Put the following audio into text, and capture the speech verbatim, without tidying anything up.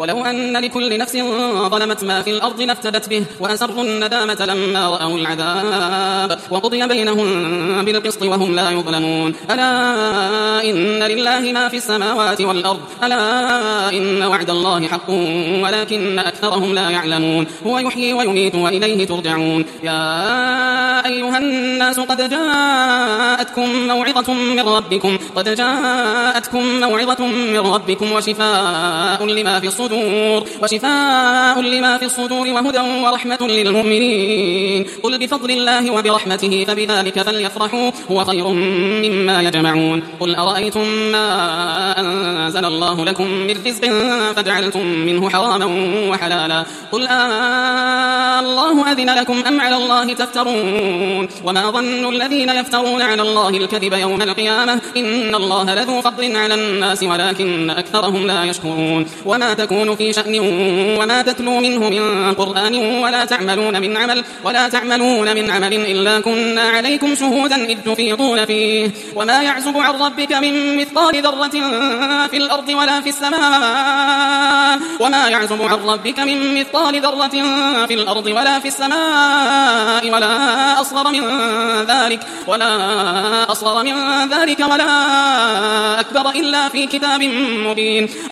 ولو أن لكل نفس ظلمت ما في الأرض لافتدت به وأسروا الندامة لما رأوا العذاب وقضي بينهم بالقسط وهم لا يظلمون. ألا إن لله ما في السماوات والأرض ألا إن وعد الله حق ولكن أكثرهم لا يعلمون. هو يحيي ويميت وإليه ترجعون. يا أيها الناس قد جاءتكم موعظة من ربكم قد جاءتكم موعظة من ربكم وشفاء لما في الصدور وشفاء لما في الصدور وهدى ورحمة للمؤمنين. قل بفضل الله وبرحمته فبذلك فليفرحوا هو خير مما يجمعون. قل أرأيتم ما أنزل الله لكم من رزق فجعلتم منه حراما وحلالا قل آه الله أذن لكم أم على الله تفترون. وما ظن الذين يفترون على الله الكذب يوم القيامة إن الله لذو فضل على الناس ولكن أكثرهم لا يشكرون. وما تكون في شأن وما تتلو منه من قرآن ولا تعملون من عمل ولا تعملون من عمل إلا كنا عليكم شهودا إذ تفيضون فيه. وما يعزب عن ربك من مثقال ذرة في الأرض ولا في السماء وما يعزب عن ربك من مثقال ذرة في الأرض ولا في السماء ولا أصغر من ذلك ولا أصغر من ذلك ولا أكبر إلا في كتاب مبين.